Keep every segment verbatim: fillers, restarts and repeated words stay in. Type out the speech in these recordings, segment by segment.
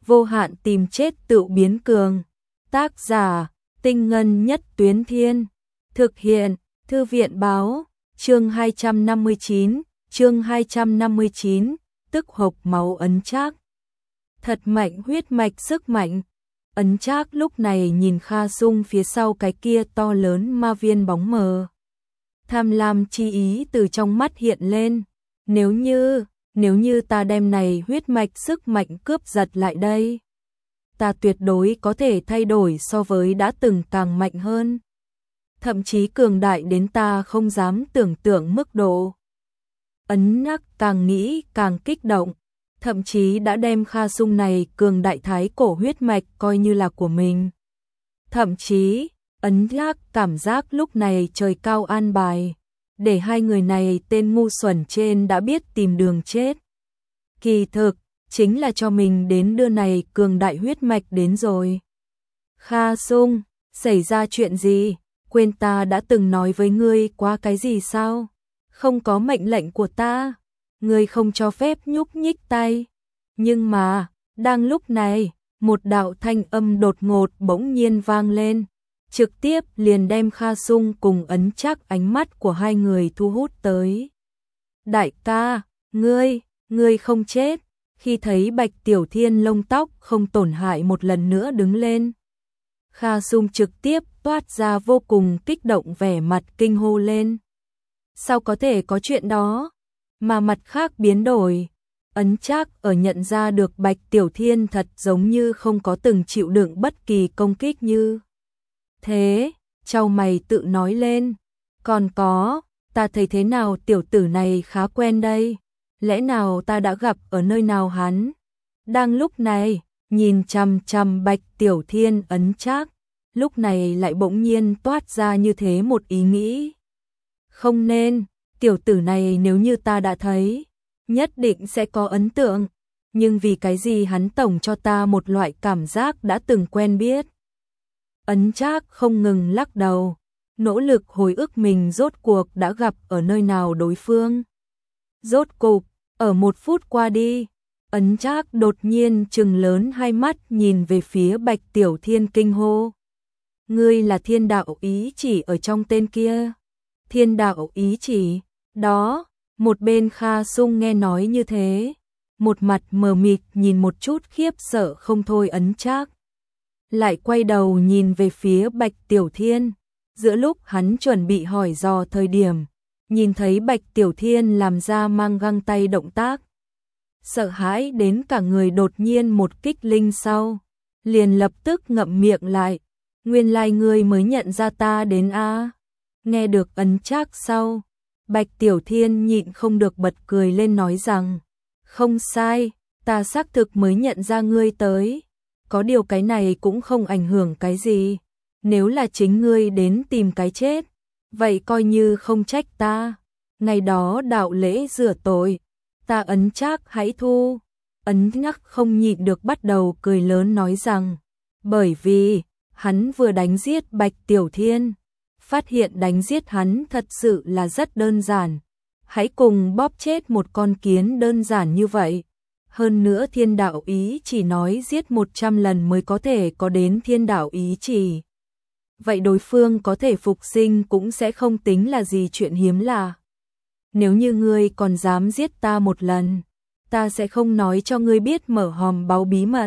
vô hạn tìm chết tự biến cường. Tác giả, Tinh Ngân Nhất Tuyến Thiên. Thực hiện, Thư viện báo, chương hai trăm năm mươi chín, chương hai trăm năm mươi chín, tức hộc máu ấn trác. Thật mạnh huyết mạch sức mạnh. Ấn trác lúc này nhìn Kha Sung phía sau cái kia to lớn ma viên bóng mờ. Tham lam chi ý từ trong mắt hiện lên. Nếu như, nếu như ta đem này huyết mạch sức mạnh cướp giật lại đây, ta tuyệt đối có thể thay đổi so với đã từng càng mạnh hơn. Thậm chí cường đại đến ta không dám tưởng tượng mức độ. Ấn Trác càng nghĩ càng kích động, thậm chí đã đem Kha Sung này cường đại thái cổ huyết mạch coi như là của mình. Thậm chí, Ấn Trác cảm giác lúc này trời cao an bài, để hai người này tên ngu xuẩn trên đã biết tìm đường chết. Kỳ thực, chính là cho mình đến đưa này cường đại huyết mạch đến rồi. Kha Sung, xảy ra chuyện gì? Quên ta đã từng nói với ngươi qua cái gì sao? Không có mệnh lệnh của ta, ngươi không cho phép nhúc nhích tay. Nhưng mà, đang lúc này, một đạo thanh âm đột ngột bỗng nhiên vang lên, trực tiếp liền đem Kha Sung cùng Ấn Trác ánh mắt của hai người thu hút tới. Đại ca, ngươi, ngươi không chết. Khi thấy Bạch Tiểu Thiên lông tóc không tổn hại một lần nữa đứng lên, Kha Sung trực tiếp toát ra vô cùng kích động, vẻ mặt kinh hô lên. Sao có thể có chuyện đó? Mà mặt khác biến đổi, Ấn Trác ở nhận ra được Bạch Tiểu Thiên thật giống như không có từng chịu đựng bất kỳ công kích như thế, chau mày tự nói lên. Còn có, ta thấy thế nào tiểu tử này khá quen đây, lẽ nào ta đã gặp ở nơi nào hắn? Đang lúc này, nhìn chằm chằm Bạch Tiểu Thiên, Ấn Trác lúc này lại bỗng nhiên toát ra như thế một ý nghĩ. Không nên, tiểu tử này nếu như ta đã thấy, nhất định sẽ có ấn tượng, nhưng vì cái gì hắn tổng cho ta một loại cảm giác đã từng quen biết. Ấn Trác không ngừng lắc đầu, nỗ lực hồi ức mình rốt cuộc đã gặp ở nơi nào đối phương. Rốt cục, ở một phút qua đi, Ấn Trác đột nhiên trừng lớn hai mắt nhìn về phía Bạch Tiểu Thiên kinh hô. Ngươi là thiên đạo ý chỉ ở trong tên kia. Thiên đạo ý chỉ, đó, một bên Kha Sung nghe nói như thế, một mặt mờ mịt nhìn một chút khiếp sợ không thôi Ấn Trác. Lại quay đầu nhìn về phía Bạch Tiểu Thiên, giữa lúc hắn chuẩn bị hỏi dò thời điểm, nhìn thấy Bạch Tiểu Thiên làm ra mang găng tay động tác. Sợ hãi đến cả người đột nhiên một kích linh sau, liền lập tức ngậm miệng lại. Nguyên lai ngươi mới nhận ra ta đến a? Nghe được Ấn Trác sau, Bạch Tiểu Thiên nhịn không được bật cười lên nói rằng, không sai, ta xác thực mới nhận ra ngươi tới. Có điều cái này cũng không ảnh hưởng cái gì. Nếu là chính ngươi đến tìm cái chết, vậy coi như không trách ta. Ngày đó đạo lễ rửa tội, ta Ấn Trác hãy thu. Ấn Trác không nhịn được bắt đầu cười lớn nói rằng, bởi vì hắn vừa đánh giết Bạch Tiểu Thiên, phát hiện đánh giết hắn thật sự là rất đơn giản. Hãy cùng bóp chết một con kiến đơn giản như vậy. Hơn nữa thiên đạo ý chỉ nói giết một trăm lần mới có thể có đến thiên đạo ý chỉ. Vậy đối phương có thể phục sinh cũng sẽ không tính là gì chuyện hiếm lạ. Nếu như ngươi còn dám giết ta một lần, ta sẽ không nói cho ngươi biết mở hòm báu bí mật.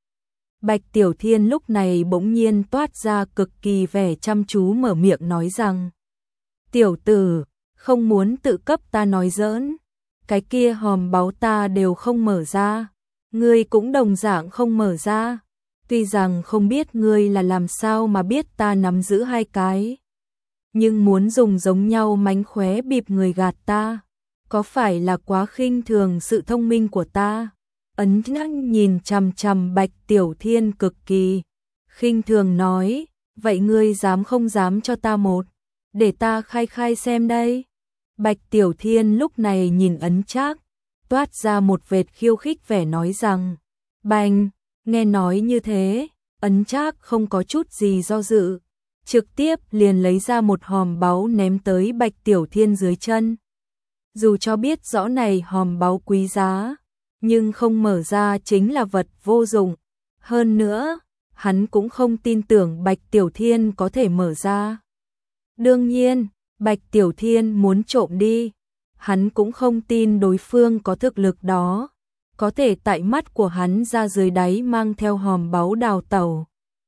Bạch Tiểu Thiên lúc này bỗng nhiên toát ra cực kỳ vẻ chăm chú mở miệng nói rằng, tiểu tử, không muốn tự cấp ta nói giỡn, cái kia hòm báu ta đều không mở ra, ngươi cũng đồng dạng không mở ra, tuy rằng không biết ngươi là làm sao mà biết ta nắm giữ hai cái, nhưng muốn dùng giống nhau mánh khóe bịp người gạt ta, có phải là quá khinh thường sự thông minh của ta? Ấn Trác nhìn chằm chằm Bạch Tiểu Thiên cực kỳ khinh thường nói, vậy ngươi dám không dám cho ta một, để ta khai khai xem đây. Bạch Tiểu Thiên lúc này nhìn Ấn Trác, toát ra một vệt khiêu khích vẻ nói rằng, bành, nghe nói như thế, Ấn Trác không có chút gì do dự, trực tiếp liền lấy ra một hòm báu ném tới Bạch Tiểu Thiên dưới chân. Dù cho biết rõ này hòm báu quý giá, nhưng không mở ra chính là vật vô dụng. Hơn nữa, hắn cũng không tin tưởng Bạch Tiểu Thiên có thể mở ra. Đương nhiên, Bạch Tiểu Thiên muốn trộm đi, hắn cũng không tin đối phương có thực lực đó, có thể tại mắt của hắn ra dưới đáy mang theo hòm báu đào tẩu.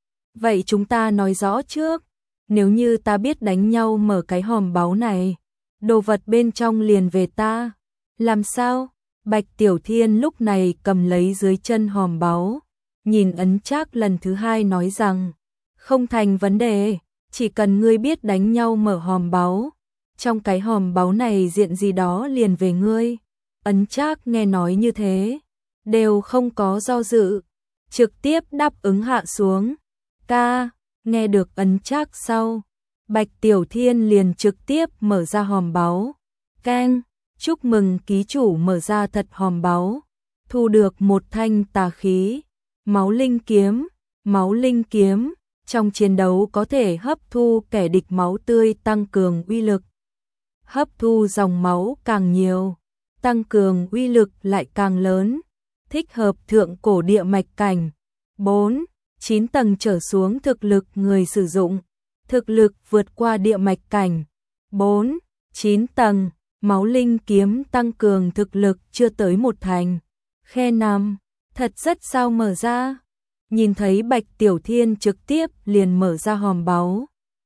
Vậy chúng ta nói rõ trước, nếu như ta biết đánh nhau mở cái hòm báu này, đồ vật bên trong liền về ta, làm sao? Bạch Tiểu Thiên lúc này cầm lấy dưới chân hòm báu, nhìn Ấn Trác lần thứ hai nói rằng, không thành vấn đề, chỉ cần ngươi biết đánh nhau mở hòm báu, trong cái hòm báu này diện gì đó liền về ngươi. Ấn Trác nghe nói như thế, đều không có do dự, trực tiếp đáp ứng hạ xuống. Ca, nghe được Ấn Trác sau, Bạch Tiểu Thiên liền trực tiếp mở ra hòm báu. Keng, chúc mừng ký chủ mở ra thật hòm báu, thu được một thanh tà khí, máu linh kiếm. Máu linh kiếm, trong chiến đấu có thể hấp thu kẻ địch máu tươi tăng cường uy lực. Hấp thu dòng máu càng nhiều, tăng cường uy lực lại càng lớn, thích hợp thượng cổ địa mạch cảnh. bốn. chín tầng trở xuống thực lực người sử dụng, thực lực vượt qua địa mạch cảnh. bốn. chín tầng, máu linh kiếm tăng cường thực lực chưa tới một thành. Khe năm, thật rất sao mở ra. Nhìn thấy Bạch Tiểu Thiên trực tiếp liền mở ra hòm báu,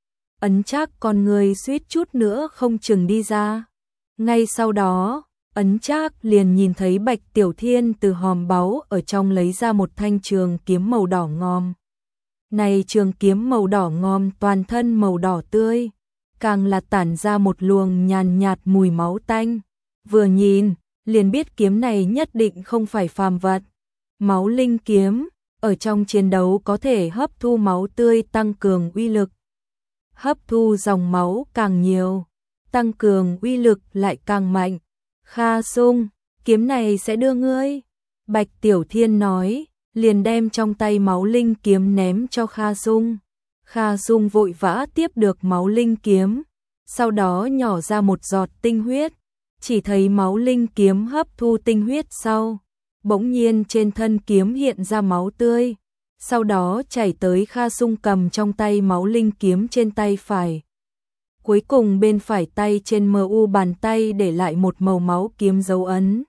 Ấn Trác con người suýt chút nữa không chừng đi ra. Ngay sau đó, Ấn Trác liền nhìn thấy Bạch Tiểu Thiên từ hòm báu ở trong lấy ra một thanh trường kiếm màu đỏ ngòm. Này trường kiếm màu đỏ ngòm toàn thân màu đỏ tươi, càng là tản ra một luồng nhàn nhạt mùi máu tanh. Vừa nhìn, liền biết kiếm này nhất định không phải phàm vật. Máu linh kiếm, ở trong chiến đấu có thể hấp thu máu tươi tăng cường uy lực. Hấp thu dòng máu càng nhiều, tăng cường uy lực lại càng mạnh. Kha Sung, kiếm này sẽ đưa ngươi. Bạch Tiểu Thiên nói, liền đem trong tay máu linh kiếm ném cho Kha Sung. Kha Sung vội vã tiếp được máu linh kiếm, sau đó nhỏ ra một giọt tinh huyết, chỉ thấy máu linh kiếm hấp thu tinh huyết sau, bỗng nhiên trên thân kiếm hiện ra máu tươi, sau đó chảy tới Kha Sung cầm trong tay máu linh kiếm trên tay phải. Cuối cùng bên phải tay trên mờ u bàn tay để lại một màu máu kiếm dấu ấn.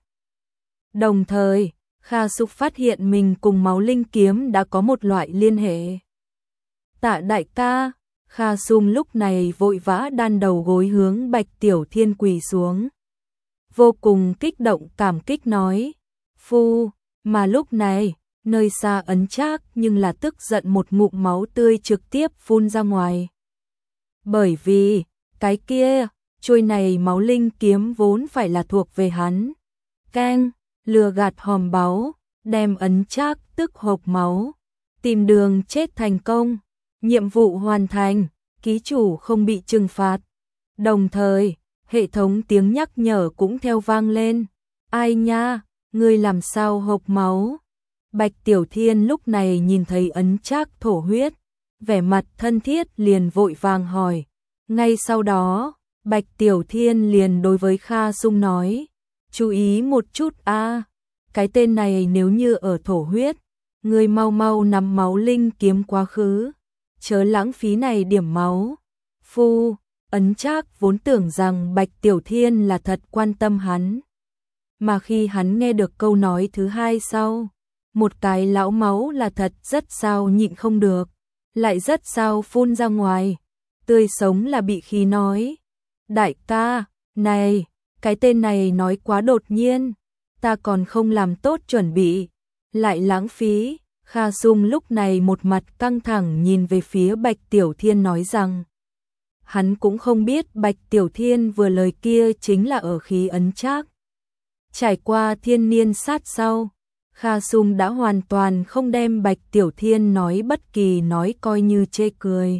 Đồng thời, Kha Sung phát hiện mình cùng máu linh kiếm đã có một loại liên hệ. Tạ đại ca, Kha Sung lúc này vội vã đan đầu gối hướng Bạch Tiểu Thiên quỳ xuống. Vô cùng kích động cảm kích nói, phu, mà lúc này, nơi xa Ấn Trác nhưng là tức giận một ngụm máu tươi trực tiếp phun ra ngoài. Bởi vì, cái kia, chuôi này máu linh kiếm vốn phải là thuộc về hắn. Keng, lừa gạt hòm báu, đem Ấn Trác tức hộc máu, tìm đường chết thành công, nhiệm vụ hoàn thành, ký chủ không bị trừng phạt. Đồng thời, hệ thống tiếng nhắc nhở cũng theo vang lên. Ai nha, ngươi làm sao hộc máu? Bạch Tiểu Thiên lúc này nhìn thấy Ấn Trác thổ huyết, vẻ mặt thân thiết liền vội vàng hỏi. Ngay sau đó, Bạch Tiểu Thiên liền đối với Kha Sung nói, chú ý một chút a, cái tên này nếu như ở thổ huyết, ngươi mau mau nắm máu linh kiếm quá khứ, chớ lãng phí này điểm máu. Phu, Ấn Trác vốn tưởng rằng Bạch Tiểu Thiên là thật quan tâm hắn, mà khi hắn nghe được câu nói thứ hai sau, một cái lão máu là thật rất sao nhịn không được, lại rất sao phun ra ngoài, tươi sống là bị khí nói. Đại ca, này, cái tên này nói quá đột nhiên, ta còn không làm tốt chuẩn bị, lại lãng phí. Kha Sung lúc này một mặt căng thẳng nhìn về phía Bạch Tiểu Thiên nói rằng, hắn cũng không biết Bạch Tiểu Thiên vừa lời kia chính là ở khí Ấn Trác. Trải qua thiên niên sát sau, Kha Sung đã hoàn toàn không đem Bạch Tiểu Thiên nói bất kỳ nói coi như chê cười.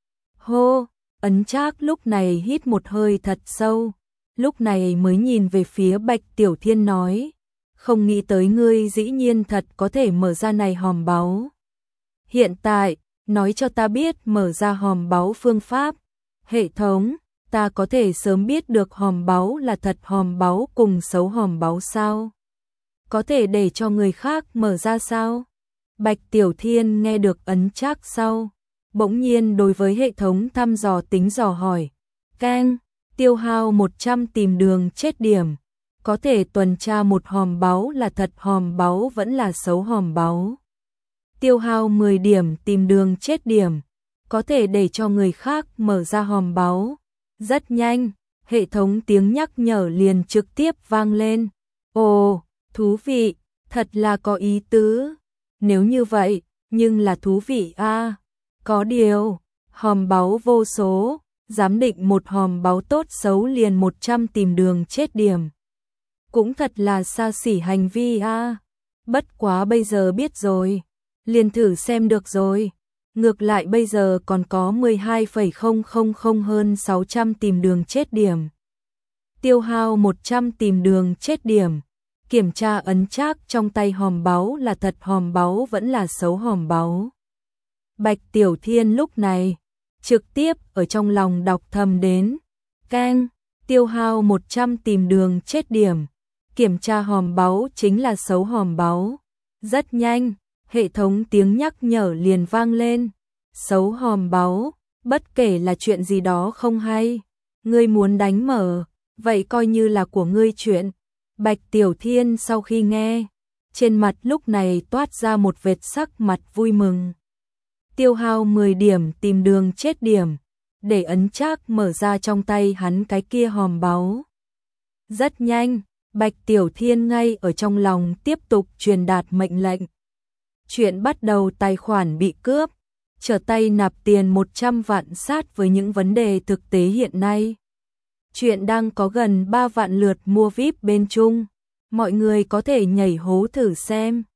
Hô, Ấn Trác lúc này hít một hơi thật sâu, lúc này mới nhìn về phía Bạch Tiểu Thiên nói, không nghĩ tới ngươi dĩ nhiên thật có thể mở ra này hòm báu. Hiện tại, nói cho ta biết mở ra hòm báu phương pháp. Hệ thống, ta có thể sớm biết được hòm báu là thật hòm báu cùng xấu hòm báu sao? có thể để cho người khác mở ra sao? Bạch Tiểu Thiên nghe được ấn trác sau, bỗng nhiên đối với hệ thống thăm dò tính dò hỏi. Keng, tiêu hao một trăm tìm đường chết điểm, có thể tuần tra một hòm báu là thật hòm báu vẫn là xấu hòm báu. Tiêu hao mười điểm tìm đường chết điểm, có thể để cho người khác mở ra hòm báu. Rất nhanh, hệ thống tiếng nhắc nhở liền trực tiếp vang lên. Ồ, thú vị, thật là có ý tứ. Nếu như vậy, nhưng là thú vị a. À. Có điều, hòm báu vô số, giám định một hòm báu tốt xấu liền một trăm tìm đường chết điểm. Cũng thật là xa xỉ hành vi a. À. Bất quá bây giờ biết rồi, liền thử xem được rồi. Ngược lại bây giờ còn có mười hai phẩy không không không hơn sáu trăm tìm đường chết điểm. Tiêu hao một trăm tìm đường chết điểm. Kiểm tra ấn trác trong tay hòm báu là thật hòm báu vẫn là xấu hòm báu. Bạch Tiểu Thiên lúc này trực tiếp ở trong lòng đọc thầm đến. Keng, tiêu hao một trăm tìm đường chết điểm. Kiểm tra hòm báu chính là xấu hòm báu. Rất nhanh, hệ thống tiếng nhắc nhở liền vang lên. Xấu hòm báu, bất kể là chuyện gì đó không hay, ngươi muốn đánh mở, vậy coi như là của ngươi chuyện. Bạch Tiểu Thiên sau khi nghe, trên mặt lúc này toát ra một vệt sắc mặt vui mừng. Tiêu hao mười điểm tìm đường chết điểm, để ấn trác mở ra trong tay hắn cái kia hòm báu. Rất nhanh, Bạch Tiểu Thiên ngay ở trong lòng tiếp tục truyền đạt mệnh lệnh. Chuyện bắt đầu tài khoản bị cướp, trở tay nạp tiền một trăm vạn sát với những vấn đề thực tế hiện nay. Chuyện đang có gần ba vạn lượt mua vi ai pi bên Trung, mọi người có thể nhảy hố thử xem.